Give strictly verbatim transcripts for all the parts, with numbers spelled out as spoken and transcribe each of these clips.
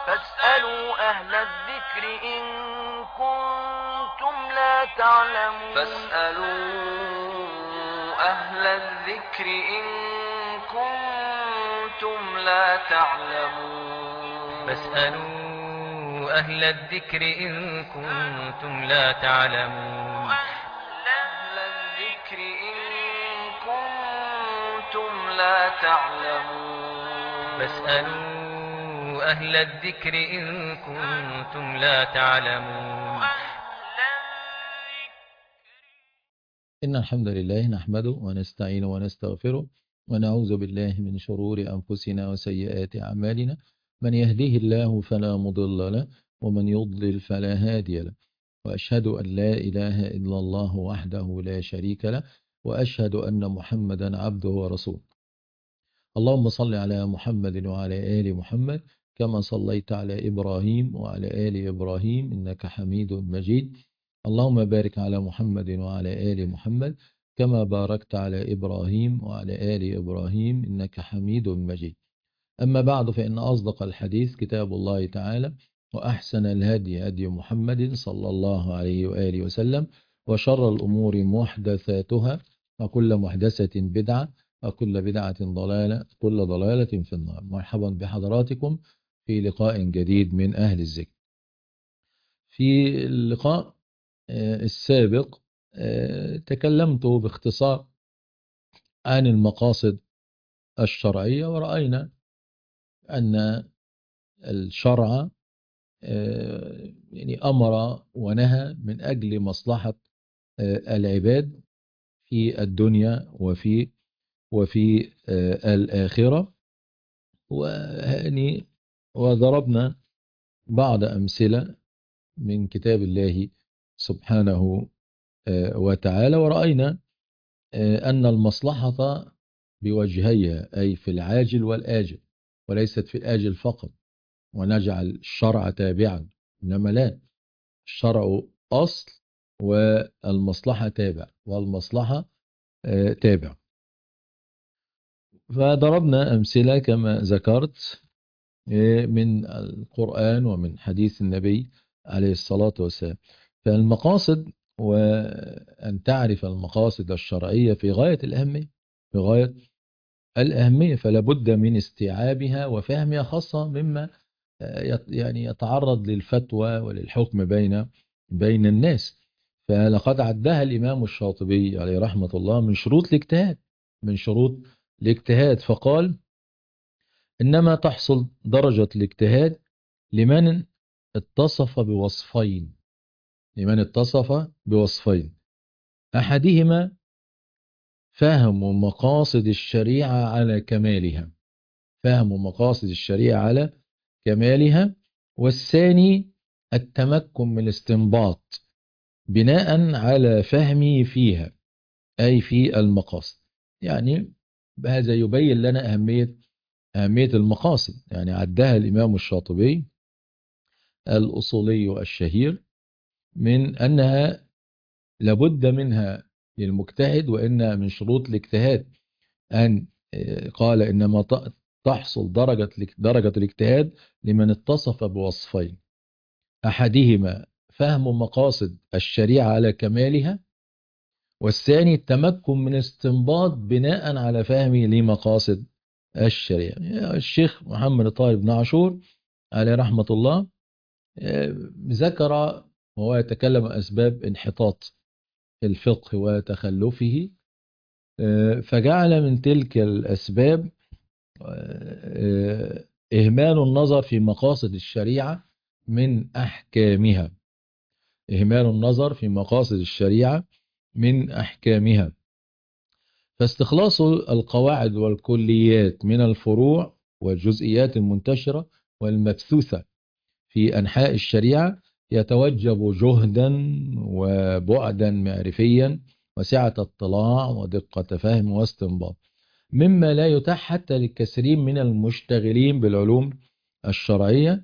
فاسألوا أهل الذكر إن كنتم لا تعلمون فاسألوا أهل الذكر إن كنتم لا تعلمون فاسألوا أهل الذكر إن كنتم لا تعلمون أهل الذكر إن كنتم لا تعلمون فاسألوا أهل الذكر إن كنتم لا تعلمون. إن الحمد لله نحمده ونستعينه ونستغفره ونعوذ بالله من شرور أنفسنا وسيئات أعمالنا. من يهديه الله فلا مضل له ومن يضلل فلا هادي له، وأشهد أن لا إله إلا الله وحده لا شريك له، وأشهد أن محمدا عبده ورسوله. اللهم صل على محمد وعلى آل محمد كما صليت على إبراهيم وعلى آل إبراهيم إنك حميد مجيد. اللهم بارك على محمد وعلى آل محمد كما باركت على إبراهيم وعلى آل إبراهيم إنك حميد مجيد. أما بعد، فإن أصدق الحديث كتاب الله تعالى، وأحسن الهدي هدي محمد صلى الله عليه وآله وسلم، وشر الأمور محدثاتها، وكل محدثة بدعة، وكل بدعة ضلالة، كل ضلالة في النار. مرحبا بحضراتكم في لقاء جديد من أهل الذكر. في اللقاء السابق تكلمت باختصار عن المقاصد الشرعية، ورأينا أن الشرع يعني أمر ونهى من أجل مصلحة العباد في الدنيا وفي وفي الآخرة، ويعني وضربنا بعض أمثلة من كتاب الله سبحانه وتعالى، ورأينا أن المصلحة بوجهيها، أي في العاجل والآجل، وليست في الآجل فقط، ونجعل الشرع تابعا، إنما لا، الشرع أصل والمصلحة تابع، والمصلحة تابع. فضربنا أمثلة كما ذكرت من القرآن ومن حديث النبي عليه الصلاة والسلام. فالمقاصد، وأن تعرف المقاصد الشرعية في غاية الأهمية، في غاية الأهمية، فلا بد من استيعابها وفهمها، خاصة مما يعني يتعرض للفتوى وللحكم بين بين الناس. فلقد عدها الإمام الشاطبي عليه رحمة الله من شروط الاجتهاد، من شروط الاجتهاد، فقال: إنما تحصل درجة الاجتهاد لمن اتصف بوصفين، لمن اتصف بوصفين أحدهما فهم مقاصد الشريعة على كمالها، فهم مقاصد الشريعة على كمالها، والثاني التمكن من الاستنباط بناء على فهمه فيها، أي في المقاصد. يعني هذا يبين لنا أهمية أهمية المقاصد. يعني عدها الإمام الشاطبي الأصولي الشهير من أنها لابد منها للمجتهد، وإنها من شروط الاجتهاد أن قال إنما تحصل درجة درجة الاجتهاد لمن اتصف بوصفين: أحدهما فهم مقاصد الشريعة على كمالها، والثاني التمكن من استنباط بناء على فهمه لمقاصد الشريعة. الشيخ محمد طاهر بن عاشور عليه رحمة الله ذكر وهو يتكلم عن أسباب انحطاط الفقه وتخلفه، فجعل من تلك الأسباب إهمال النظر في مقاصد الشريعة من أحكامها، إهمال النظر في مقاصد الشريعة من أحكامها. فاستخلاص القواعد والكليات من الفروع والجزئيات المنتشرة والمبثوثة في أنحاء الشريعة يتوجب جهدا وبعدا معرفيا وسعة اطلاع ودقة فهم واستنباط، مما لا يتاح حتى للكثيرين من المشتغلين بالعلوم الشرعية،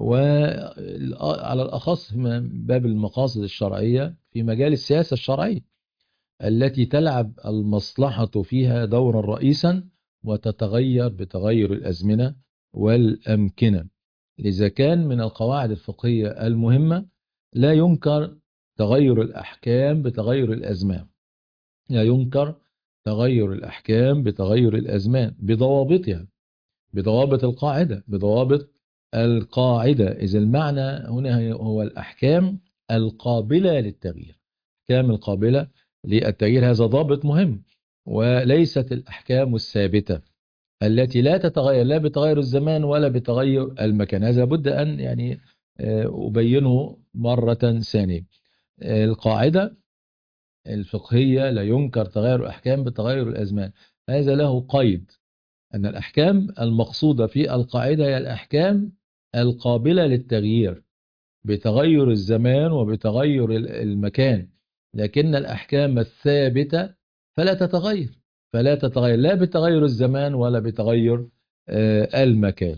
وعلى الأخص من باب المقاصد الشرعية في مجال السياسة الشرعية، التي تلعب المصلحة فيها دورا رئيسا وتتغير بتغير الأزمنة والأمكنة. إذا كان من القواعد الفقهية المهمة لا ينكر تغير الأحكام بتغير الأزمان، لا ينكر تغير الأحكام بتغير الأزمان بضوابطها، بضوابط القاعدة، بضوابط القاعدة. إذا المعنى هنا هو الأحكام القابلة للتغيير، الأحكام القابلة للتغيير، هذا ضابط مهم. وليست الأحكام الثابتة التي لا تتغير لا بتغير الزمان ولا بتغير المكان، هذا بد أن يعني أبينه مرة ثانية. القاعدة الفقهية لا ينكر تغير الأحكام بتغير الأزمان، هذا له قيد، أن الأحكام المقصودة في القاعدة هي الأحكام القابلة للتغيير بتغير الزمان وبتغير المكان، لكن الأحكام الثابتة فلا تتغير، فلا تتغير لا بتغير الزمان ولا بتغير المكان.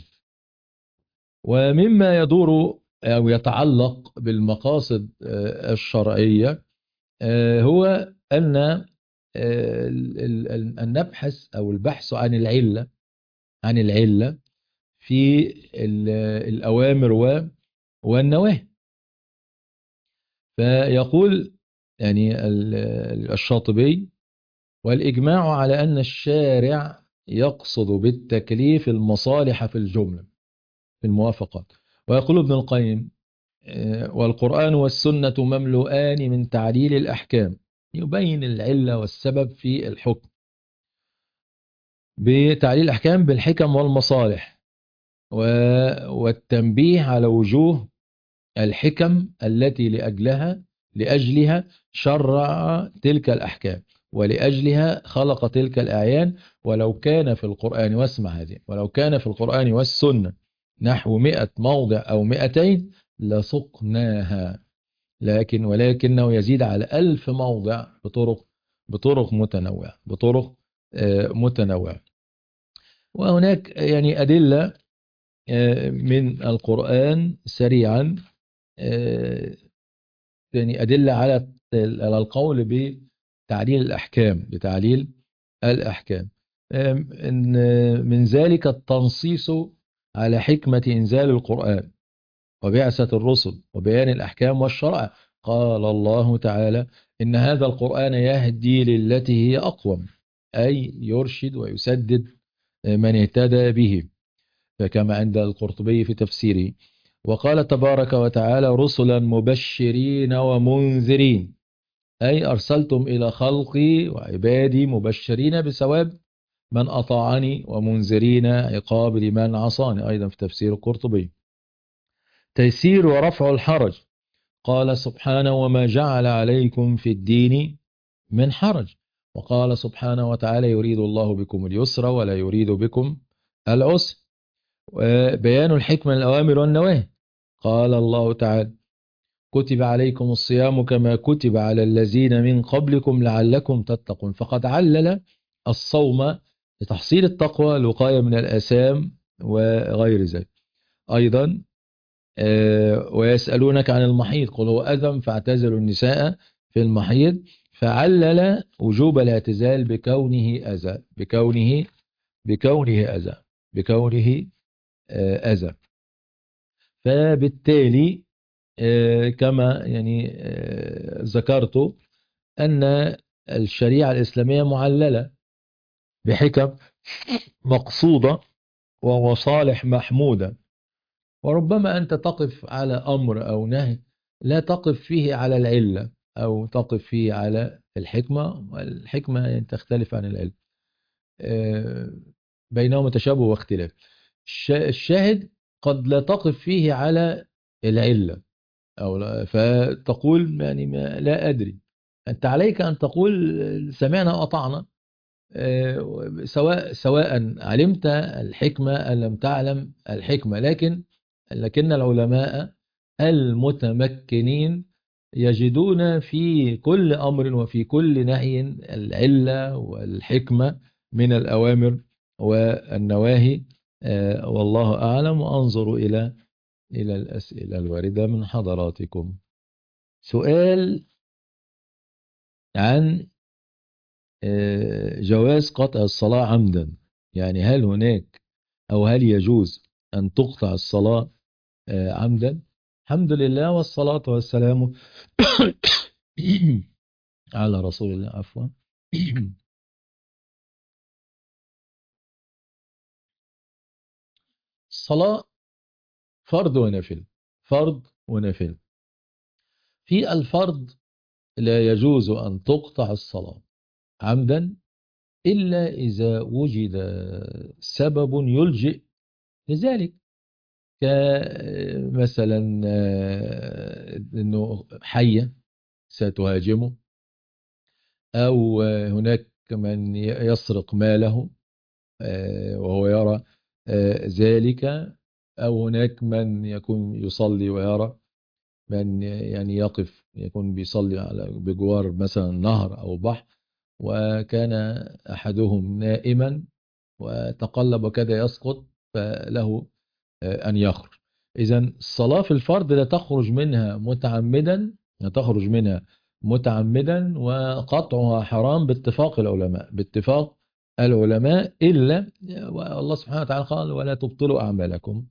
ومما يدور أو يتعلق بالمقاصد الشرعية هو أن أن نبحث أو البحث عن العلة، عن العلة في الأوامر والنواهي. فيقول يعني الشاطبي: والإجماع على أن الشارع يقصد بالتكليف المصالح في الجملة في الموافقات. ويقول ابن القيم: والقرآن والسنة مملوءان من تعليل الأحكام، يبين العلة والسبب في الحكم بتعليل الأحكام بالحكم والمصالح والتنبيه على وجوه الحكم التي لأجلها لأجلها شرع تلك الأحكام ولأجلها خلق تلك الأعيان. ولو كان في القرآن، واسمع هذه، ولو كان في القرآن والسنة نحو مئة موضع أو مئتين لسقناها، لكن ولكنه يزيد على ألف موضع بطرق بطرق متنوعة بطرق متنوعة. وهناك يعني أدلة من القرآن سريعا، يعني أدلة على على القول بتعليل الأحكام بتعليل الأحكام. من ذلك التنصيص على حكمة إنزال القرآن وبعثة الرسل وبيان الأحكام والشرع. قال الله تعالى: إن هذا القرآن يهدي للتي هي أقوم، أي يرشد ويسدد من اهتدى به، فكما عند القرطبي في تفسيره. وقال تبارك وتعالى: رسلا مبشرين ومنذرين، أي أرسلتم إلى خلقي وعبادي مبشرين بثواب من أطاعني ومنذرين عقاب لمن عصاني، أيضا في تفسير القرطبي. تيسير ورفع الحرج، قال سبحانه: وما جعل عليكم في الدين من حرج. وقال سبحانه وتعالى: يريد الله بكم اليسر ولا يريد بكم العسر. وبيان الحكمة الأوامر والنواهي، قال الله تعالى: كتب عليكم الصيام كما كتب على الذين من قبلكم لعلكم تتقون. فقد علل الصوم لتحصيل التقوى، الوقاية من الآثام وغير ذلك. أيضا ويسألونك عن المحيض قل هو أذى فاعتزلوا النساء في المحيض، فعلل وجوب الاعتزال بكونه أذى بكونه بكونه أذى بكونه أذى. فبالتالي كما يعني ذكرت أن الشريعة الإسلامية معللة بحكم مقصودة ومصالح محمودة. وربما أنت تقف على أمر أو نهي لا تقف فيه على العلة أو تقف فيه على الحكمة، والحكمة تختلف عن العلة، بينهما تشابه واختلاف. الشاهد قد لا تقف فيه على العلة أو لا، فتقول يعني ما لا أدري. أنت عليك أن تقول سمعنا وأطعنا، سواء سواء علمت الحكمة أم لم تعلم الحكمة، لكن لكن العلماء المتمكنين يجدون في كل أمر وفي كل نهي العلة والحكمة من الأوامر والنواهي. والله أعلم. وأنظر إلى إلى الأسئلة الواردة من حضراتكم. سؤال عن جواز قطع الصلاة عمدا، يعني هل هناك أو هل يجوز أن تقطع الصلاة عمدا. الحمد لله والصلاة والسلام على رسول الله. عفوا. الصلاة فرض ونفل، فرض ونفل. في الفرض لا يجوز أن تقطع الصلاة عمدا إلا إذا وجد سبب يلجئ لذلك، كمثلا أنه حية ستهاجمه، أو هناك من يسرق ماله وهو يرى ذلك، أو هناك من يكون يصلي ويرى، من يعني يقف يكون بيصلي على بجوار مثلا نهر أو بحر، وكان أحدهم نائما وتقلب وكاد يسقط، فله أن يخرج. إذن الصلاة في الفرض لا تخرج منها متعمدا، لا تخرج منها متعمدا، وقطعها حرام باتفاق العلماء، باتفاق العلماء، إلا والله سبحانه وتعالى قال ولا تبطلوا أعمالكم،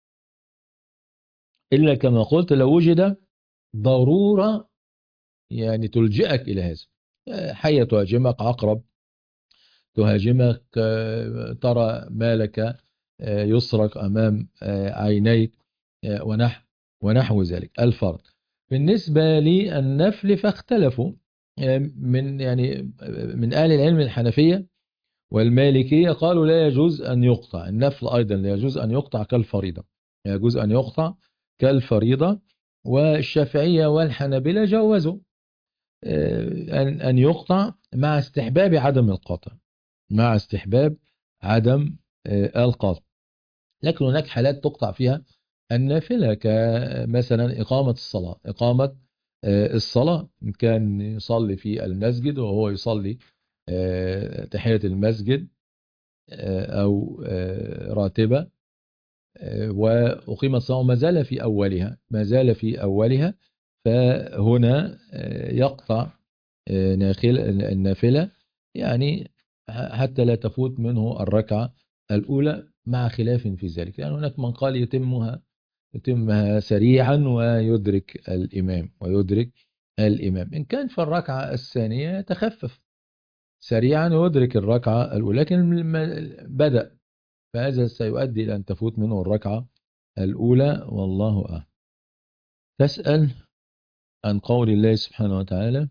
إلا كما قلت لو وجد ضرورة يعني تلجئك إلى هذا، حية تهاجمك، عقرب تهاجمك، ترى مالك يسرق أمام عينيك، ونحو ونحو ذلك. الفرض. بالنسبة للنفل فاختلفوا من يعني من أهل العلم الحنفية والمالكية، قالوا لا يجوز أن يقطع النفل، أيضا لا يجوز أن يقطع كالفريضة، يجوز أن يقطع كالفريضة. والشافعية والحنابلة جوزوا أن أن يقطع مع استحباب عدم القطع، مع استحباب عدم القطع. لكن هناك حالات تقطع فيها النافلة، كمثلا إقامة الصلاة، إقامة الصلاة كان يصلي في المسجد وهو يصلي تحية المسجد أو راتبة، وأقيمت الصلاة وما زال في أولها، ما زال في أولها، فهنا يقطع النافلة يعني حتى لا تفوت منه الركعة الأولى، مع خلاف في ذلك، لأن يعني هناك من قال يتمها يتمها سريعا ويدرك الإمام، ويدرك الإمام إن كان في الركعة الثانية يتخفف سريعا ويدرك الركعة الأولى، لكن بدأ فهذا سيؤدي إلى أن تفوت منه الركعة الأولى، والله أعلم. تسأل عن قول الله سبحانه وتعالى: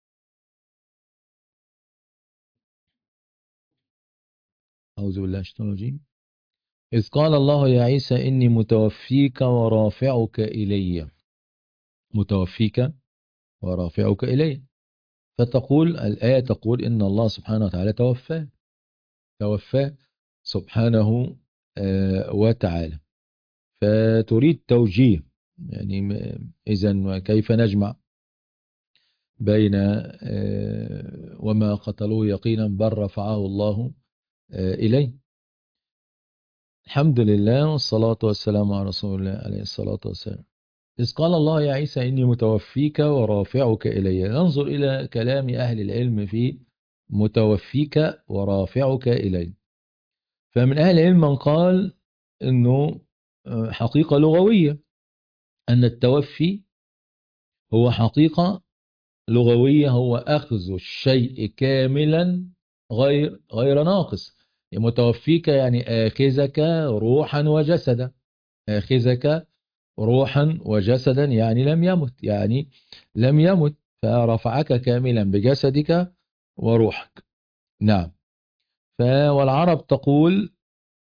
أعوذ بالله من الشيطان الرجيم، إذ قال الله يا عيسى إني متوفيك ورافعك إلي، متوفيك ورافعك إلي، فتقول الآية تقول إن الله سبحانه وتعالى توفاه، توفاه سبحانه وتعالى، فتريد توجيه يعني إذن كيف نجمع بين وما قتلوه يقينا بل رفعه الله إليه. الحمد لله والصلاة والسلام على رسول الله عليه الصلاة والسلام. إذ قال الله يا عيسى إني متوفيك ورافعك إلي، ننظر إلى كلام أهل العلم في متوفيك ورافعك إلي. فمن أهل العلم من قال إنه حقيقة لغوية، أن التوفي هو حقيقة لغوية، هو أخذ الشيء كاملا غير غير ناقص. متوفيك يعني آخذك روحا وجسدا، آخذك روحا وجسدا يعني لم يمت، يعني لم يمت، فرفعك كاملا بجسدك وروحك. نعم. والعرب تقول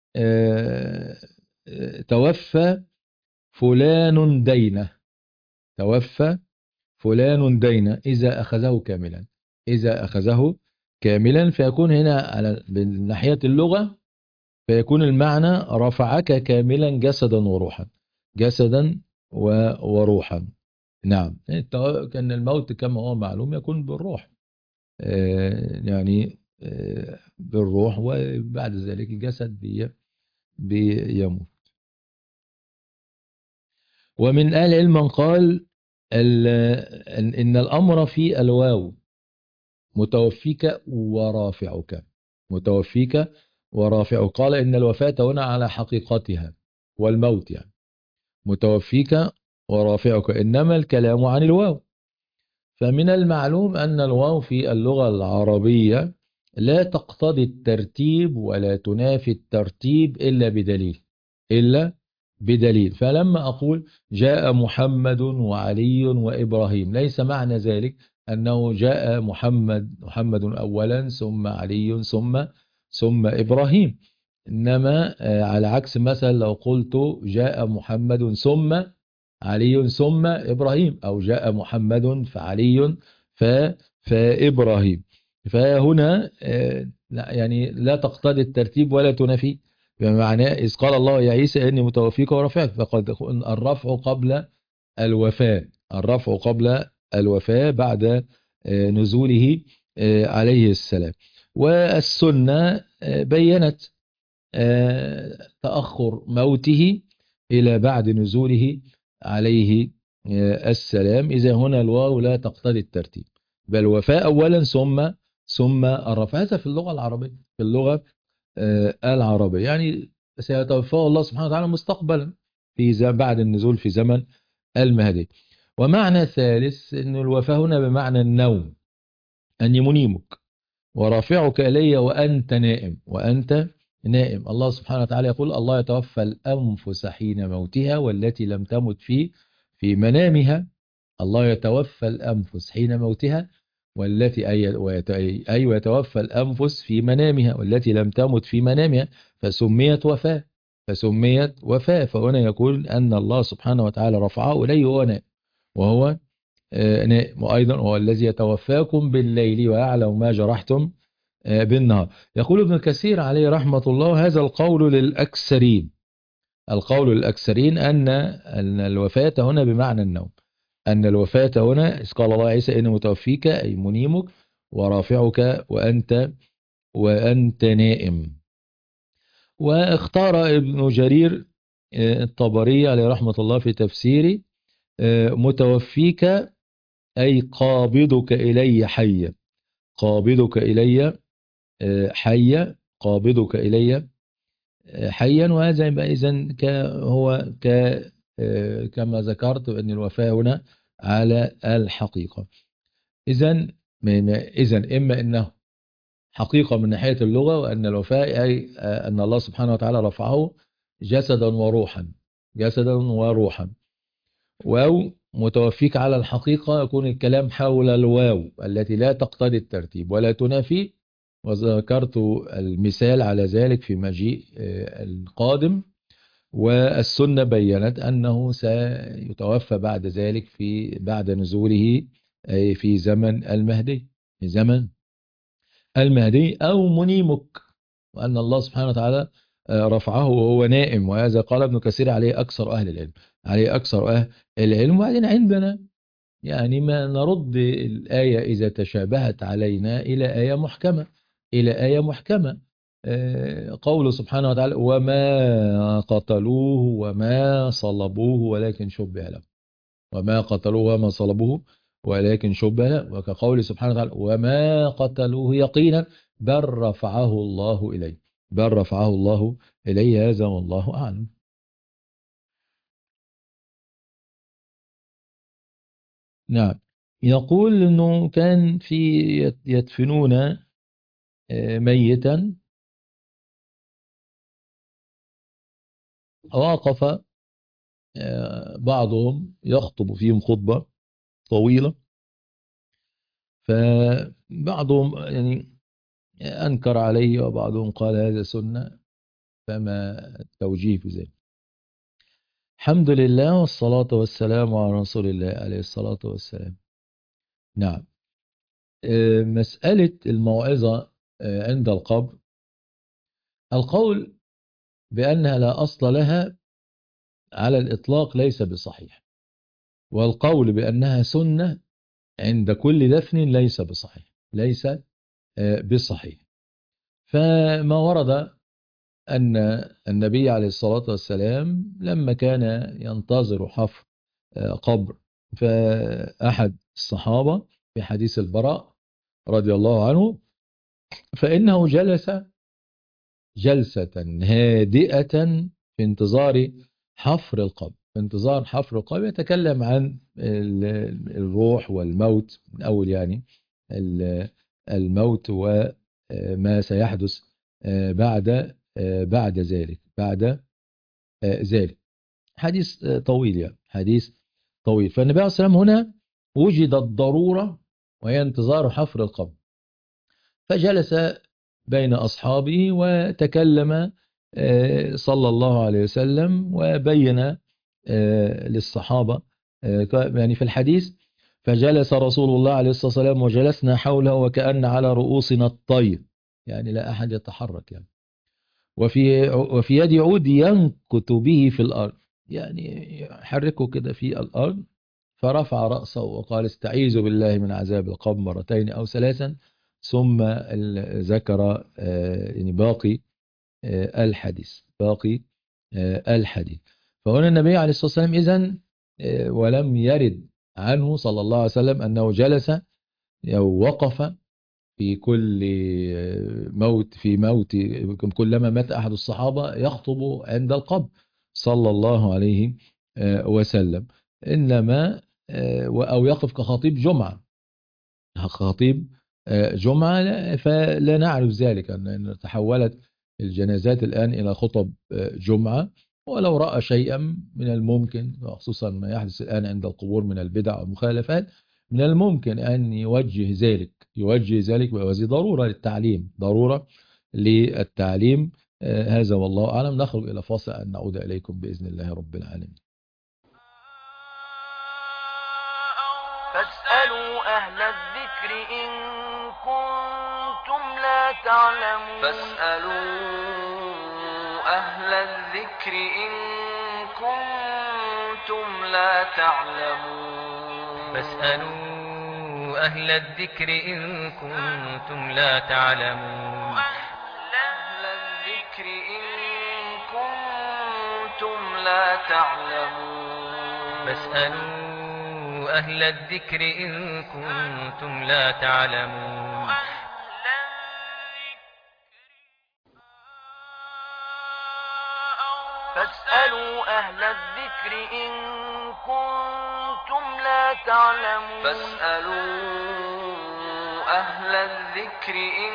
توفى فلان دينه، توفى فلان دينه إذا أخذه كاملا، إذا أخذه كاملا، فيكون هنا على من ناحية اللغة فيكون المعنى رفعك كاملا جسدا وروحا، جسدا وروحا. نعم. كان الموت كما هو معلوم يكون بالروح، يعني بالروح، وبعد ذلك الجسد بي بيموت. ومن أهل العلم من قال إن الأمر في الواو، متوفيك ورافعك، متوفيك ورافعك، قال إن الوفاة هنا على حقيقتها والموت يعني متوفيك ورافعك، إنما الكلام عن الواو. فمن المعلوم أن الواو في اللغة العربية لا تقتضي الترتيب ولا تنافي الترتيب إلا بدليل، إلا بدليل. فلما أقول جاء محمد وعلي وإبراهيم، ليس معنى ذلك أنه جاء محمد محمد أولا ثم علي ثم ثم إبراهيم. إنما على عكس مثلا لو قلت جاء محمد ثم علي ثم إبراهيم، أو جاء محمد فعلي ف فإبراهيم. فهنا لا يعني لا تقتضي الترتيب ولا تنافي، بمعنى إذ قال الله يا عيسى إني متوفيك ورافعك، فقد الرفع قبل الوفاة، الرفع قبل الوفاة بعد نزوله عليه السلام. والسنة بينت تأخر موته إلى بعد نزوله عليه السلام. إذا هنا الواو لا تقتضي الترتيب، بل وفاء أولا ثم ثم الرفع. هذا في اللغة العربية، في اللغة العربية يعني سيتوفاه الله سبحانه وتعالى مستقبلا في بعد النزول في زمن المهدي. ومعنى ثالث أن الوفاة هنا بمعنى النوم، أني منيمك ورافعك إلي وأنت نائم، وأنت نائم. الله سبحانه وتعالى يقول الله يتوفى الأنفس حين موتها والتي لم تمت في في منامها. الله يتوفى الأنفس حين موتها والتي أي أي ويتوفى الأنفس في منامها والتي لم تمت في منامها، فسميت وفاة فسميت وفاة. فهنا يقول أن الله سبحانه وتعالى رفعه إليه وهو نائم، وهو نائم. وأيضا هو الذي يتوفاكم بالليل ويعلم ما جرحتم بالنهار. يقول ابن كثير عليه رحمة الله هذا القول للأكثرين، القول للأكثرين أن أن الوفاة هنا بمعنى النوم، أن الوفاة هنا إذ قال الله عيسى إني متوفيك أي منيمك ورافعك وأنت وأنت نائم. واختار ابن جرير الطبري عليه رحمة الله في تفسيره متوفيك أي قابضك إلي حيا، قابضك إلي حيا، قابضك إلي حيا. وهذا يبقى إذن هو ك كما ذكرت أن الوفاة هنا على الحقيقة. إذن إذن إما أنه حقيقة من ناحية اللغة، وأن الوفاة أي أن الله سبحانه وتعالى رفعه جسدا وروحا، جسدا وروحا. واو متوفيك على الحقيقة يكون الكلام حول الواو التي لا تقتضي الترتيب ولا تنافي، وذكرت المثال على ذلك في مجيء القادم. والسنة بيّنت أنه سيتوفى بعد ذلك في بعد نزوله أي في زمن المهدي، في زمن المهدي أو منيمك، وأن الله سبحانه وتعالى رفعه وهو نائم. وهذا قال ابن كثير عليه أكثر أهل العلم، عليه أكثر أهل العلم. وبعدين عندنا يعني ما نرد الآية إذا تشابهت علينا إلى آية محكمة، إلى آية محكمة. قوله سبحانه وتعالى وما قتلوه وما صلبوه ولكن شبه له، وما قتلوه وما صلبوه ولكن شبه له. وكقول سبحانه وتعالى وما قتلوه يقينا بل رفعه الله إليه، بل رفعه الله إليه. هذا والله أعلم. نعم. يقول أنه كان في يدفنون ميتا، وقف بعضهم يخطب فيهم خطبة طويلة، فبعضهم يعني أنكر عليه وبعضهم قال هذا سنة، فما التوجيه في ذلك؟ الحمد لله والصلاة والسلام على رسول الله عليه الصلاة والسلام. نعم. مسألة الموعظة عند القبر، القول بأنها لا أصل لها على الإطلاق ليس بصحيح، والقول بأنها سنة عند كل دفن ليس بصحيح، ليس بصحيح. فما ورد أن النبي عليه الصلاة والسلام لما كان ينتظر حفر قبر فأحد الصحابة في حديث البراء رضي الله عنه، فإنه جلس جلسة هادئة في انتظار حفر القبر، انتظار حفر القبر يتكلم عن ال- الروح والموت من أول يعني ال- الموت وما سيحدث آه، بعد آه، بعد ذلك بعد آه، ذلك حديث آه، طويل يعني حديث طويل. فالنبي عليه الصلاة والسلام هنا وجدت ضرورة وهي انتظار حفر القبر، فجلس بين أصحابه وتكلم آه، صلى الله عليه وسلم وبين آه، للصحابة آه، ك- يعني في الحديث: فجلس رسول الله عليه الصلاة والسلام وجلسنا حوله وكأن على رؤوسنا الطير، يعني لا أحد يتحرك يعني. وفي وفي يد عود ينكت به في الأرض، يعني يحركه كده في الأرض. فرفع رأسه وقال: استعيذ بالله من عذاب القبر مرتين أو ثلاثا، ثم ال- ذكر آه، يعني باقي آه، الحديث باقي آه، الحديث. فهنا النبي عليه الصلاة والسلام إذن آه، ولم يرد عنه صلى الله عليه وسلم أنه جلس أو وقف في كل آه، موت في موت كلما مات أحد الصحابة يخطب عند القبر صلى الله عليه آه، وسلم، إنما آه، أو يقف كخطيب جمعة خطيب آه، جمعة. لا- فلا نعرف ذلك أن أن تحولت الجنازات الآن إلى خطب آه، جمعة. ولو رأى شيئا من الممكن، خصوصا ما يحدث الآن عند القبور من البدع والمخالفات، من الممكن أن يوجه ذلك يوجه ذلك وهذه ضرورة للتعليم ضرورة للتعليم. آه، هذا والله أعلم. نخرج إلى فاصل أن نعود إليكم بإذن الله رب العالمين. فاسألوا أهل الذكر إن كنتم لا تعلمون فاسألوا أهل الذكر إن كنتم لا تعلمون فاسألوا أهل الذكر إن كنتم لا تعلمون أهل الذكر إن كنتم لا تعلمون فاسألوا أهل الذكر إن كنتم لا تعلمون فاسألوا أهل الذكر إن كنتم لا تعلمون فاسألوا أهل الذكر إن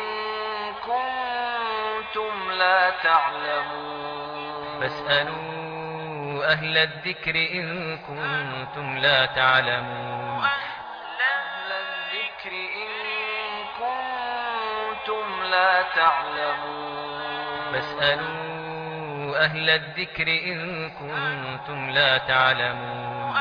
كنتم لا تعلمون فاسألوا أهل الذكر إن كنتم لا تعلمون أهل الذكر إن كنتم لا تعلمون فاسألوا أهل الذكر إن كنتم لا تعلمون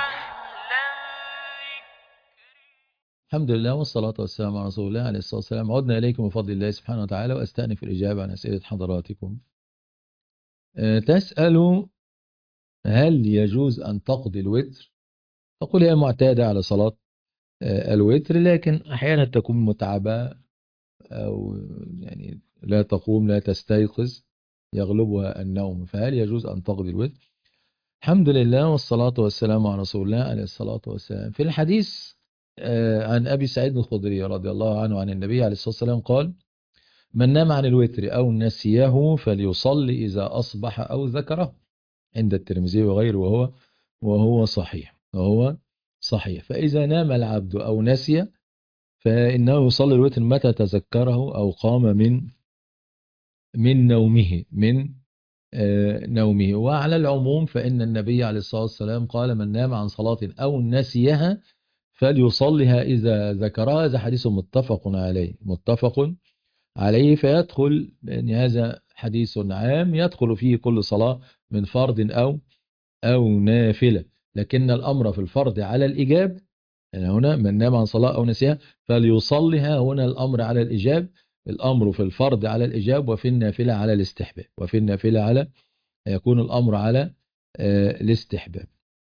الحمد لله والصلاة والسلام على رسول الله عليه الصلاة والسلام. عدنا إليكم بفضل الله سبحانه وتعالى، وأستأنف الإجابة عن أسئلة حضراتكم. أه، تسأل: هل يجوز أن تقضي الوتر؟ تقول هي معتادة على صلاة أه، الوتر، لكن أحيانا تكون متعبة أو يعني لا تقوم لا تستيقظ يغلبها النوم، فهل يجوز أن تقضي الوتر؟ الحمد لله والصلاة والسلام على رسول الله عليه الصلاة والسلام. في الحديث آه، عن أبي سعيد الخدري رضي الله عنه عن النبي عليه الصلاة والسلام قال: من نام عن الوتر أو نسيه فليصلي إذا أصبح أو ذكره، عند الترمذي وغيره، وهو وهو صحيح وهو صحيح. فإذا نام العبد أو نسي فإنه يصلي الوتر متى تذكره أو قام من من نومه من آه، نومه. وعلى العموم فإن النبي عليه الصلاة والسلام قال: من نام عن صلاة أو نسيها فليصلها إذا ذكرها. هذا حديث متفق عليه متفق عليه فيدخل، لأن هذا حديث عام يدخل فيه كل صلاة من فرض أو أو نافلة، لكن الأمر في الفرض على الإجاب. يعني هنا من نام عن صلاة أو نسيها فليصلها، هنا الأمر على الإجاب. الأمر في الفرض على الإجاب، وفي النافلة على الاستحباب وفي النافلة على يكون الأمر على آه، الاستحباب.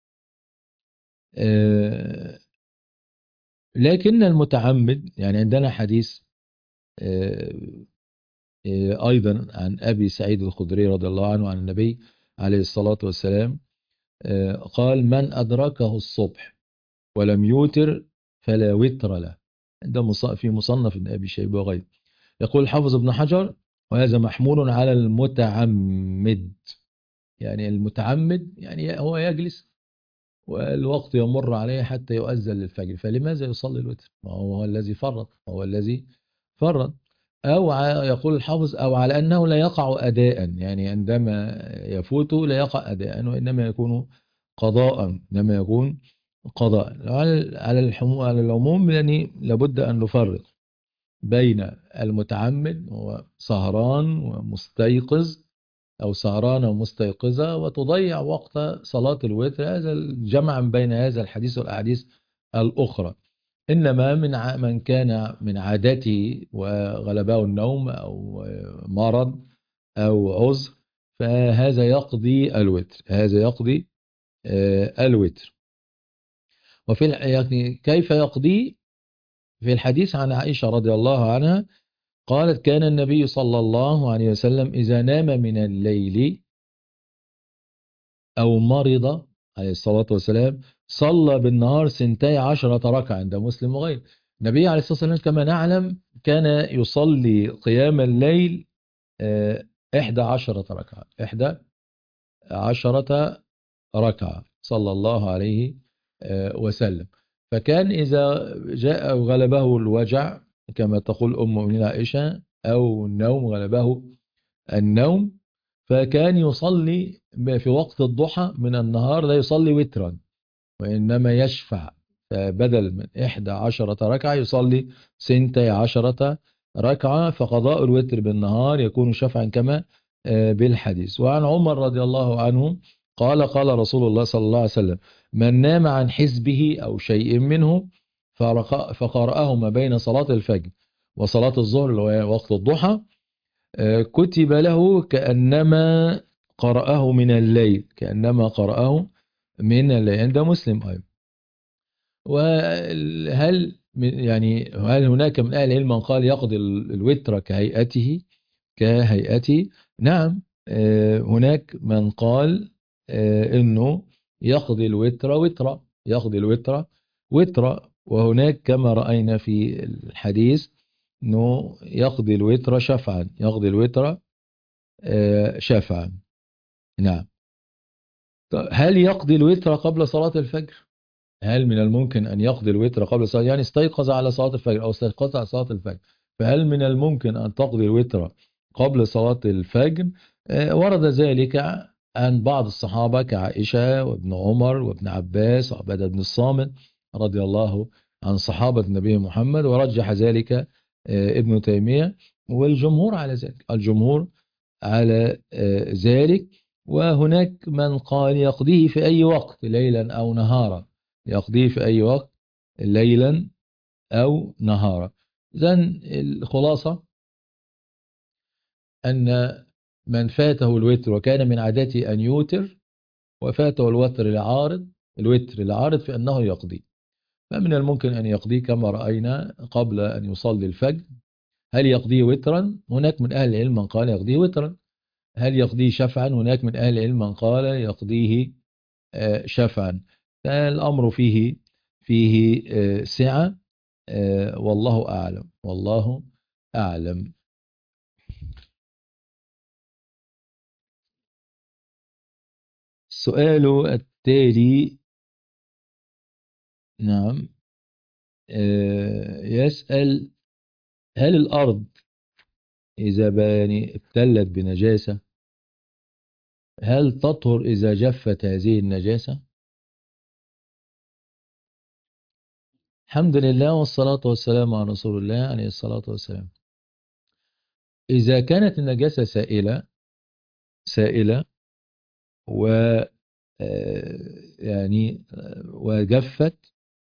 آه، لكن المتعمد، يعني عندنا حديث آه، آه، أيضا عن أبي سعيد الخدري رضي الله عنه عن النبي عليه الصلاة والسلام آه، قال: من أدركه الصبح ولم يوتر فلا وتر له. ده مص- في مصنف ابن أبي شيبة وغيره. يقول الحافظ ابن حجر: وهذا محمول على المتعمد. يعني المتعمد يعني هو يجلس والوقت يمر عليه حتى يؤذن للفجر، فلماذا يصلي الوتر؟ ما هو هو الذي فرط، هو الذي فرط. أو ع- يقول الحافظ أو على أنه لا يقع أداء، يعني عندما يفوته لا يقع أداء وإنما يكون قضاء، إنما يكون قضاء. على على الحمو- على العموم يعني لابد أن نفرق بين المتعمد هو سهران ومستيقظ أو سهرانة ومستيقظة وتضيع وقت صلاة الوتر، هذا الجمع بين هذا الحديث والأحاديث الأخرى. إنما من ع- من كان من عادته وغلبه النوم أو مرض أو عذر، فهذا يقضي الوتر، هذا يقضي آه، الوتر. وفي الح- يعني كيف يقضي؟ في الحديث عن عائشة رضي الله عنها قالت كان النبي صلى الله عليه وسلم إذا نام من الليل أو مرض عليه الصلاة والسلام صلى بالنهار سنتي عشرة ركعة، عند مسلم وغيره. النبي عليه الصلاة والسلام كما نعلم كان يصلي قيام الليل آه، إحدى عشرة ركعة، إحدى عشرة ركعة صلى الله عليه آه، وسلم. فكان إذا جاء غلبه الوجع كما تقول أم المؤمنين عائشة أو النوم غلبه النوم، فكان يصلي في وقت الضحى من النهار لا يصلي وترا وإنما يشفع، فبدل من إحدى عشرة ركعة يصلي سنتي عشرة ركعة، فقضاء الوتر بالنهار يكون شفعا كما آه، بالحديث. وعن عمر رضي الله عنه قال قال رسول الله صلى الله عليه وسلم من نام عن حزبه أو شيء منه فرق- فقرأه ما بين صلاة الفجر وصلاة الظهر اللي هو وقت الضحى آه، كتب له كأنما قرأه من الليل، كأنما قرأه من الليل، عند مسلم أيضا. وهل من- يعني هل هناك من أهل العلم من قال يقضي ال- الوتر كهيئته كهيئته؟ نعم، آه، هناك من قال آه، إنه يقضي الوتر وترا، يقضي الوتر وترا. وهناك كما رأينا في الحديث إنه يقضي الوتر شفعا، يقضي الوتر آه، شفعا. نعم. طب هل يقضي الوتر قبل صلاة الفجر؟ هل من الممكن أن يقضي الوتر قبل صلاة، يعني استيقظ على صلاة الفجر أو استيقظ على صلاة الفجر، فهل من الممكن أن تقضي الوتر قبل صلاة الفجر؟ آه، ورد ذلك عن بعض الصحابة كعائشة وابن عمر وابن عباس وعبادة بن الصامت رضي الله عن صحابة النبي محمد، ورجح ذلك آه، ابن تيمية والجمهور على ذلك، الجمهور على آه، ذلك. وهناك من قال يقضيه في أي وقت ليلا أو نهارا، يقضيه في أي وقت ليلا أو نهارا. إذن الخلاصة أن من فاته الوتر وكان من عادته أن يوتر وفاته الوتر العارض، الوتر العارض في أنه يقضي، فمن الممكن أن يقضيه كما رأينا قبل أن يصلي الفجر. هل يقضيه وترا؟ هناك من أهل العلم من قال يقضيه وترا. هل يقضيه شفعا؟ هناك من أهل العلم من قال يقضيه آه، شفعا. فالأمر فيه فيه آه، سعة، آه، والله أعلم، والله أعلم. السؤال التالي، نعم، آه، يسأل هل الأرض إذا باني ابتلت بنجاسة هل تطهر إذا جفت هذه النجاسة؟ الحمد لله والصلاة والسلام على رسول الله عليه الصلاة والسلام. إذا كانت النجاسة سائلة سائلة و آه، يعني آه، وجفت،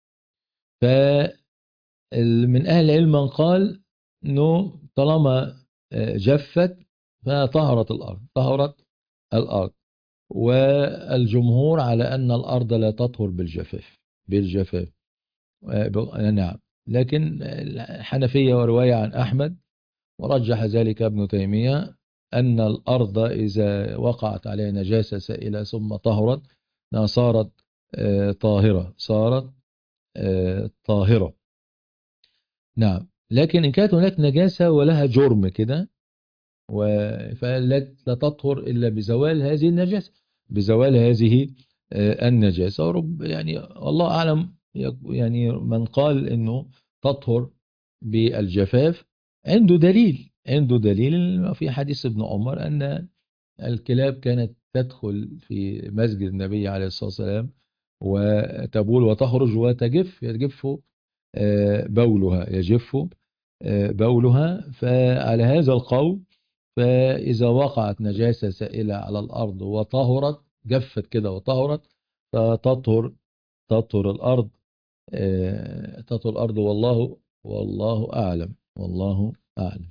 فمن أهل العلم من قال أنه طالما آه، جفت فطهرت الأرض، طهرت الأرض. والجمهور على أن الأرض لا تطهر بالجفاف، بالجفاف آه، ب- نعم. لكن الحنفية ورواية عن أحمد ورجح ذلك ابن تيمية أن الأرض إذا وقعت عليها نجاسة سائلة ثم طهرت صارت آه، طاهرة، صارت آه، طاهرة. نعم. لكن إن كانت هناك نجاسة ولها جرم كده و- فلا لا تطهر إلا بزوال هذه النجاسة، بزوال هذه آه، النجاسة. ورب يعني الله أعلم، يعني من قال أنه تطهر بالجفاف عنده دليل، عنده دليل في حديث ابن عمر أن الكلاب كانت تدخل في مسجد النبي عليه الصلاة والسلام وتبول وتخرج وتجف، يجف آه، بولها، يجف آه، بولها. فعلى هذا القول، فإذا وقعت نجاسة سائلة على الأرض وطهرت، جفت كده وطهرت، فتطهر، تطهر الأرض، آه، تطهر الأرض. والله والله أعلم، والله أعلم.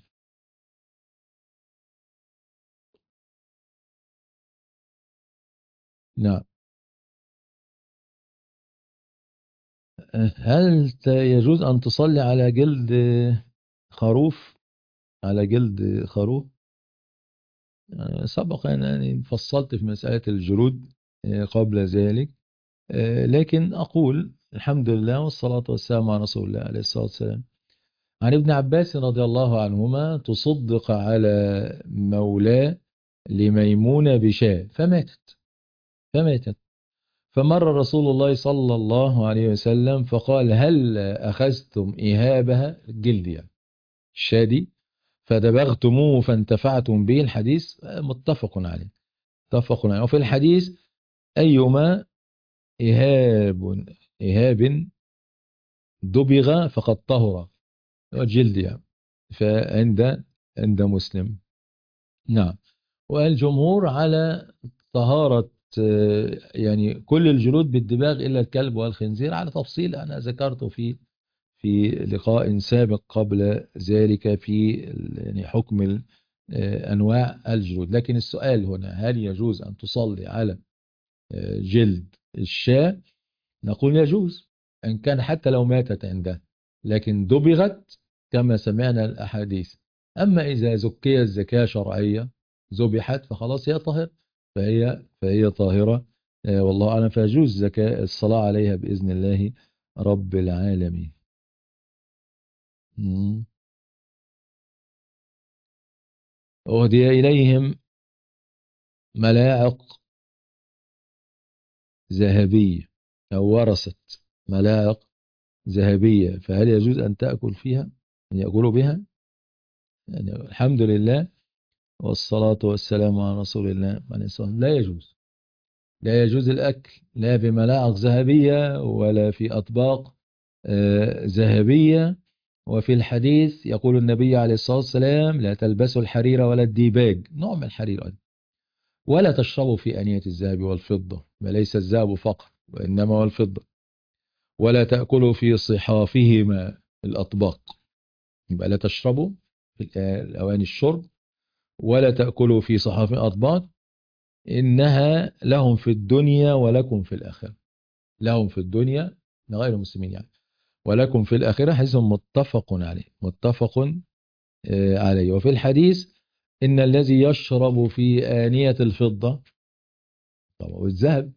نعم. هل ت- يجوز أن تصلي على جلد خروف، على جلد خروف؟ آه، سبق أن أني فصلت في مسألة الجلود آه، قبل ذلك، آه، لكن أقول الحمد لله والصلاة والسلام على رسول الله عليه الصلاة والسلام. عن ابن عباس رضي الله عنهما: تصدق على مولاه لميمونة بشاة فماتت، فماتت فمر رسول الله صلى الله عليه وسلم فقال: هل أخذتم إهابها، الجلد يعني الشادي، فدبغتموه فانتفعتم به؟ الحديث متفق عليه، متفق عليه. وفي الحديث: أيما إهاب، إهاب دبغ فقد طهر، الجلد يعني. فعند، عند مسلم. نعم. والجمهور على طهارة آه، يعني كل الجلود بالدباغ إلا الكلب والخنزير، على تفصيل أنا ذكرته في في لقاء سابق قبل ذلك في ال- يعني حكم ال- آه، أنواع الجلود. لكن السؤال هنا: هل يجوز أن تصلي على آه، جلد الشاة؟ نقول يجوز، إن كان حتى لو ماتت عنده، لكن دبغت كما سمعنا الأحاديث. أما إذا زكيت زكاة شرعية، ذبحت، فخلاص هي طاهرة، فهي فهي طاهرة. آه، والله أعلم. فيجوز زكاة الصلاة عليها بإذن الله رب العالمين. مم. أهدي إليهم ملاعق ذهبية، أو ورثت ملاعق ذهبية، فهل يجوز أن تأكل فيها، أن يأكلوا بها؟ يعني الحمد لله والصلاة والسلام على رسول الله عليه الصلاة والسلام. لا يجوز، لا يجوز الأكل لا بملاعق ذهبية ولا في أطباق آه، ذهبية. وفي الحديث يقول النبي عليه الصلاة والسلام: لا تلبسوا الحرير ولا الديباج، نوع من الحرير أيضا، ولا تشربوا في أنية الذهب والفضة، وليس الذهب فقط وإنما والفضة، ولا تأكلوا في صحافهما الأطباق. يبقى لا تشربوا في الأواني الشرب، ولا تأكلوا في صحاف الأطباق، إنها لهم في الدنيا ولكم في الآخرة. لهم في الدنيا لغير المسلمين يعني، ولكم في الآخرة. حديث متفق عليه، متفق آه، عليه. وفي الحديث: إن الذي يشرب في آنية الفضة طبعا والذهب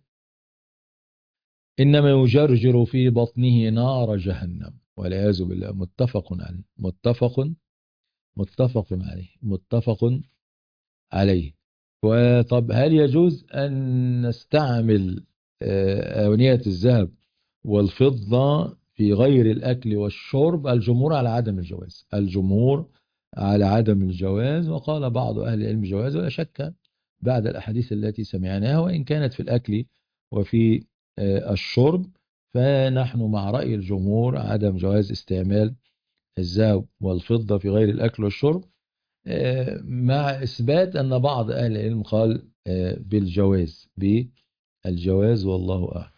إنما يجرجر في بطنه نار جهنم والعياذ بالله. متفق عليه، متفق متفق عليه، متفق عليه. وطب هل يجوز أن نستعمل آه، آونية الذهب والفضة في غير الأكل والشرب؟ الجمهور على عدم الجواز، الجمهور على عدم الجواز. وقال بعض أهل العلم جواز، ولا شك بعد الأحاديث التي سمعناها، وإن كانت في الأكل وفي آه، الشرب، فنحن مع رأي الجمهور عدم جواز استعمال الذهب والفضة في غير الأكل والشرب، آه، مع إثبات أن بعض أهل العلم قال آه، بالجواز، بالجواز، والله أعلم.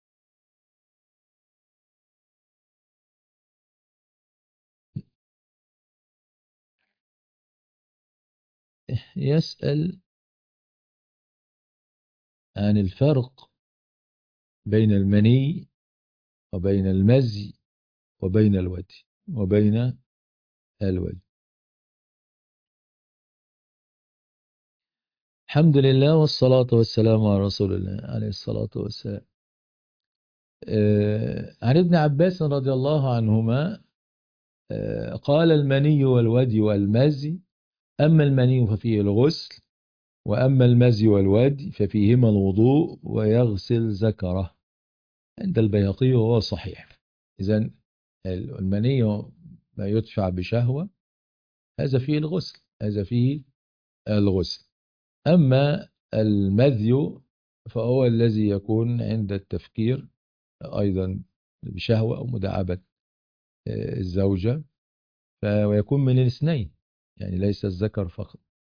يسأل عن الفرق بين المني وبين المزي وبين الودي، وبين الودي. الحمد لله والصلاة والسلام على رسول الله عليه الصلاة والسلام. آه، عن ابن عباس رضي الله عنهما آه، قال: المني والودي والمزي، أما المني ففيه الغسل، وأما المزي والودي ففيهما الوضوء ويغسل ذكره عند البيهقي وهو صحيح. إذن المني ما يدفع بشهوة، هذا فيه الغسل، هذا فيه الغسل. أما المذي فهو الذي يكون عند التفكير أيضا بشهوة أو مداعبة الزوجة، ويكون من الاثنين، يعني ليس الذكر فقط،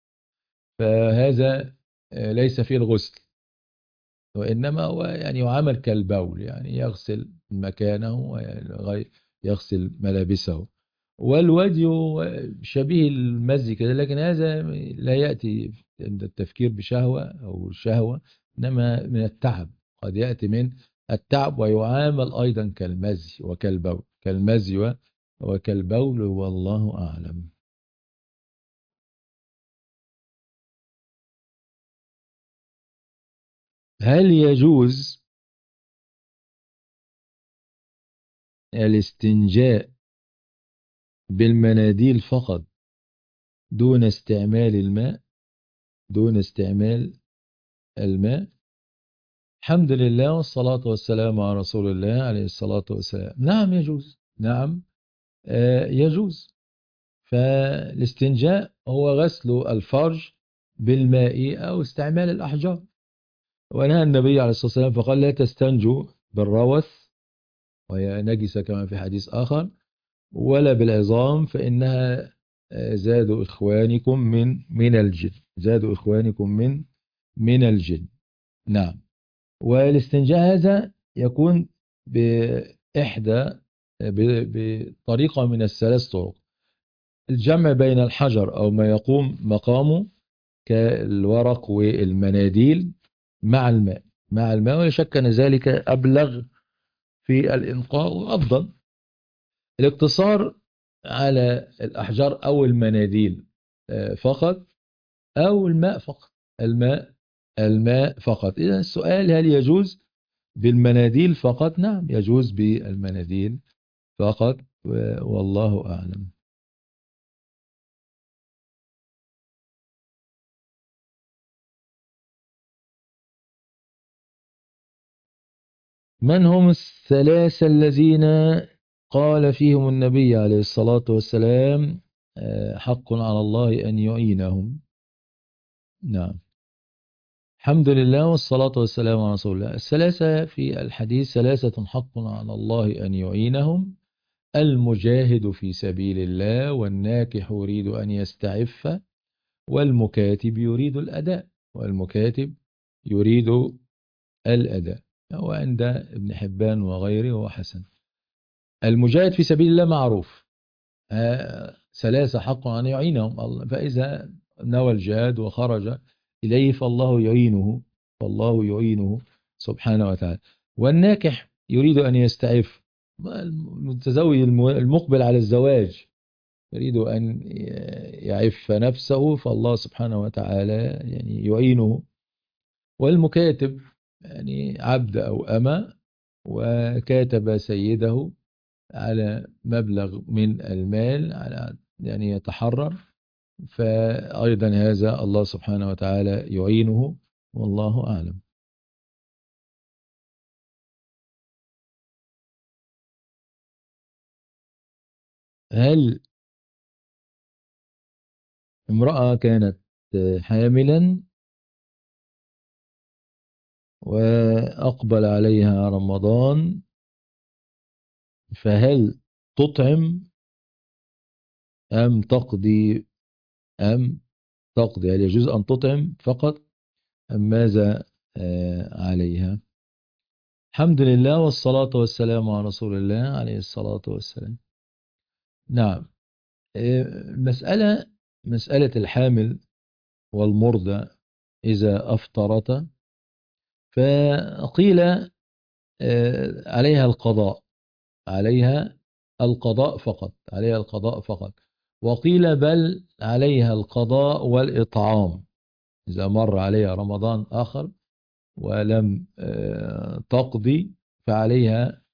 فهذا ليس فيه الغسل، وإنما هو يعني يعامل كالبول، يعني يغسل مكانه ويغسل ملابسه. والودي شبيه المزي كده، لكن هذا لا يأتي عند التفكير بشهوة أو شهوة، إنما من التعب، قد يأتي من التعب ويعامل أيضا كالمزي وكالبول، كالمزي وكالبول، والله أعلم. هل يجوز الاستنجاء بالمناديل فقط دون استعمال الماء؟ دون استعمال الماء. الحمد لله والصلاة والسلام على رسول الله عليه الصلاة والسلام. نعم يجوز، نعم آه يجوز. فالاستنجاء هو غسل الفرج بالماء أو استعمال الأحجار، ونهى النبي عليه الصلاة والسلام فقال لا تستنجوا بالروث وهي نجسة كما في حديث آخر، ولا بالعظام فإنها زاد إخوانكم من من الجن، زاد إخوانكم من من الجن. نعم. والاستنجاء هذا يكون بإحدى بطريقة من الثلاث طرق: الجمع بين الحجر أو ما يقوم مقامه كالورق والمناديل مع الماء، مع الماء، ولا شك أن ذلك أبلغ في الإنقاء وأفضل. الاقتصار على الأحجار أو المناديل فقط، أو الماء فقط، الماء الماء فقط. إذا السؤال هل يجوز بالمناديل فقط؟ نعم يجوز بالمناديل فقط، والله أعلم. من هم الثلاثة الذين قال فيهم النبي عليه الصلاة والسلام حق على الله أن يعينهم؟ نعم. الحمد لله والصلاة والسلام على رسول الله. الثلاثة في الحديث: ثلاثة حق على الله أن يعينهم: المجاهد في سبيل الله، والناكح يريد أن يستعف، والمكاتب يريد الأداء، والمكاتب يريد الأداء. وعند ابن حبان وغيره وحسن. المجاهد في سبيل الله معروف، ثلاثة حق أن يعينهم، فإذا نوى الجهاد وخرج إليه فالله يعينه، فالله يعينه سبحانه وتعالى. والناكح يريد أن يستعف، المتزوج المقبل على الزواج يريد أن يعف نفسه، فالله سبحانه وتعالى يعني يعينه. والمكاتب يعني عبد أو أمة وكاتب سيده على مبلغ من المال على يعني يتحرر، فأيضا هذا الله سبحانه وتعالى يعينه، والله أعلم. هل امرأة كانت حاملا وأقبل عليها رمضان، فهل تطعم أم تقضي أم تقضي؟ هل يجوز أن تطعم فقط أم ماذا عليها؟ الحمد لله والصلاة والسلام على رسول الله عليه الصلاة والسلام. نعم. المسألة مسألة الحامل والمرضى إذا أفطرت فقيل عليها القضاء، عليها القضاء فقط، عليها القضاء فقط. وقيل بل عليها القضاء والإطعام، إذا مر عليها رمضان آخر ولم تقضي فعليها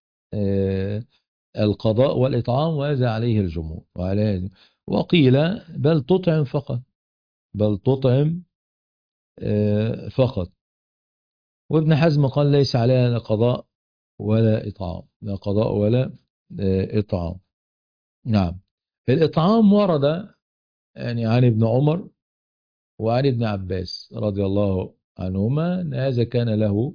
القضاء والإطعام، وهذا عليه الجمهور. وقيل بل تطعم فقط، بل تطعم فقط. وابن حزم قال ليس عليها لا قضاء ولا إطعام، لا قضاء ولا إطعام. نعم. الإطعام ورد يعني عن ابن عمر وعن ابن عباس رضي الله عنهما أن هذا كان له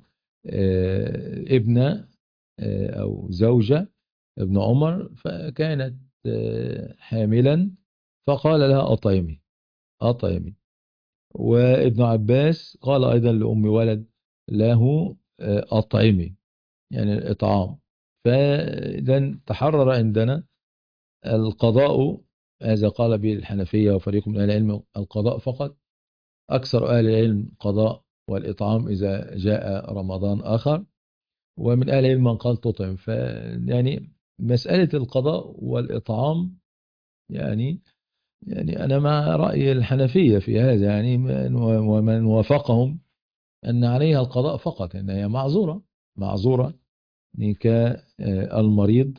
ابن أو زوجة ابن عمر، فكانت حاملا فقال لها أطعمي أطعمي. وابن عباس قال أيضا لأم ولد له أطعمي، يعني الإطعام. فإذا تحرر عندنا القضاء، هذا قال به الحنفية وفريق من أهل العلم القضاء فقط، أكثر أهل العلم قضاء والإطعام إذا جاء رمضان آخر، ومن أهل العلم من قال تطعم. فيعني مسألة القضاء والإطعام يعني يعني أنا مع رأي الحنفية في هذا، يعني ومن وافقهم أن عليها القضاء فقط، أن هي معذورة معذورة كالمريض،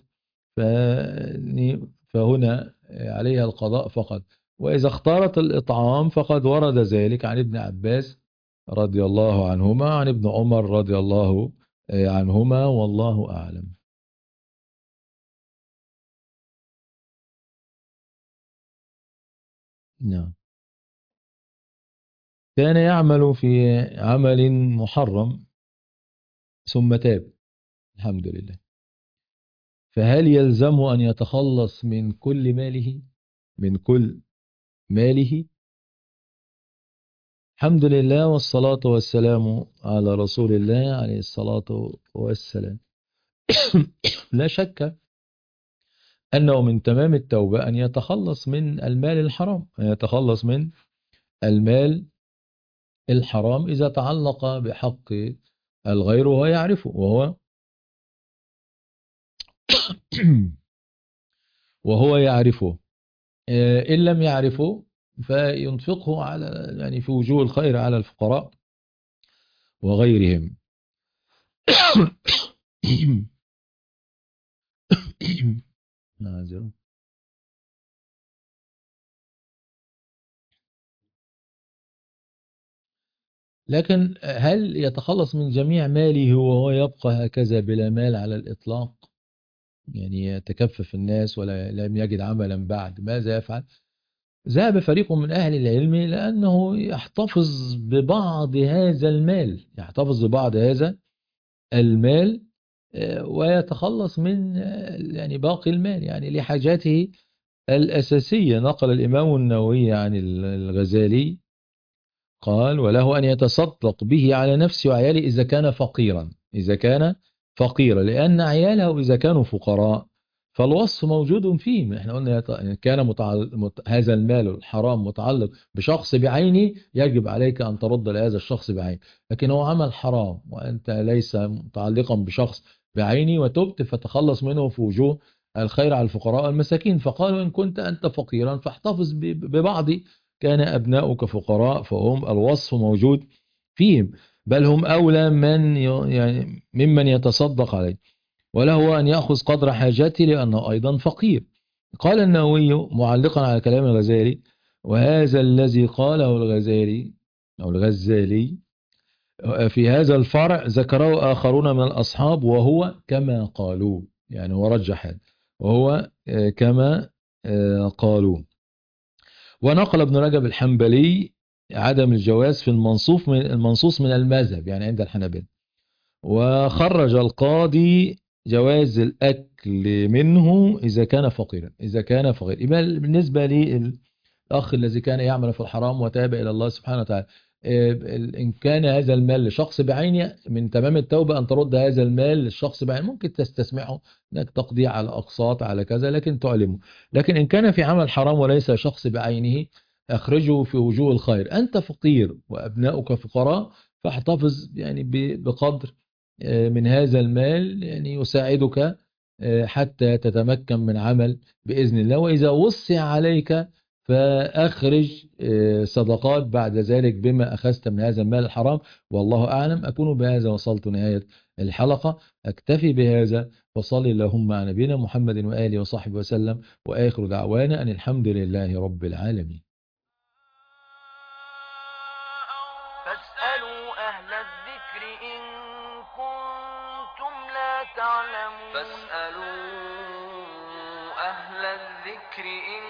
فهنا عليها القضاء فقط. وإذا اختارت الإطعام فقد ورد ذلك عن ابن عباس رضي الله عنهما عن ابن عمر رضي الله عنهما، والله أعلم. نعم. كان يعمل في عمل محرم ثم تاب، الحمد لله، فهل يلزمه أن يتخلص من كل ماله من كل ماله؟ الحمد لله والصلاة والسلام على رسول الله عليه الصلاة والسلام. لا شك أنه من تمام التوبة أن يتخلص من المال الحرام، أن يتخلص من المال الحرام إذا تعلق بحق الغير وهو يعرفه وهو وهو يعرفه. إن لم يعرفه فينفقه على يعني في وجوه الخير على الفقراء وغيرهم. لكن هل يتخلص من جميع ماله وهو يبقى هكذا بلا مال على الإطلاق؟ يعني يتكفف الناس ولا لم يجد عملا بعد، ماذا يفعل؟ ذهب فريق من أهل العلم لأنه يحتفظ ببعض هذا المال، يحتفظ ببعض هذا المال ويتخلص من يعني باقي المال يعني لحاجاته الأساسية. نقل الإمام النووي عن الغزالي قال: وله أن يتصدق به على نفسه وعياله إذا كان فقيرا إذا كان فقيرا لأن عياله إذا كانوا فقراء فالوصف موجود فيهم. احنا قلنا كان متعلق هذا المال الحرام متعلق بشخص بعينه، يجب عليك أن ترد لهذا الشخص بعينه، لكن هو عمل حرام وأنت ليس متعلقا بشخص بعينه وتبت فتخلص منه في وجوه الخير على الفقراء والمساكين. فقالوا: إن كنت أنت فقيرا فاحتفظ ببعض، كان أبناؤك فقراء، فهم الوصف موجود فيهم، بل هم أولى من يعني ممن يتصدق عليه، وله أن يأخذ قدر حاجته لأنه أيضا فقير. قال النووي معلقا على كلام الغزالي: وهذا الذي قاله الغزالي أو الغزالي في هذا الفرع ذكره آخرون من الأصحاب وهو كما قالوا، يعني ورجح هذا وهو كما قالوا. ونقل ابن رجب الحنبلي عدم الجواز في المنصوص من المنصوص من المذهب يعني عند الحنابلة، وخرج القاضي جواز الأكل منه إذا كان فقيرا إذا كان فقيرا. يبقى بالنسبة للأخ الذي كان يعمل في الحرام وتاب إلى الله سبحانه وتعالى، إن كان هذا المال لشخص بعينه من تمام التوبة أن ترد هذا المال للشخص بعينه، ممكن تستسمعه انك تقضي على أقساط على كذا لكن تعلمه. لكن إن كان في عمل حرام وليس شخص بعينه أخرجه في وجوه الخير. أنت فقير وأبناؤك فقراء فاحتفظ يعني بقدر من هذا المال يعني يساعدك حتى تتمكن من عمل بإذن الله. وإذا وسع عليك فأخرج صدقات بعد ذلك بما أخذت من هذا المال الحرام، والله أعلم. أكون بهذا وصلت نهاية الحلقة، أكتفي بهذا، وصلي اللهم على نبينا محمد وآله وصحبه وسلم، وآخر دعوانا أن الحمد لله رب العالمين. تعلمون فاسألوا أهل الذكر إن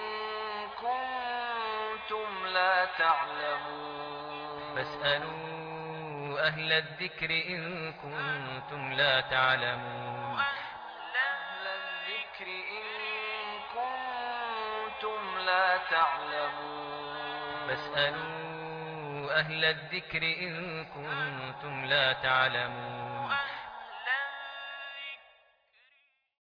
كنتم لا تعلمون فاسألوا أهل الذكر إن كنتم لا تعلمون أهل الذكر إن كنتم لا تعلمون فاسألوا أهل الذكر إن كنتم لا تعلمون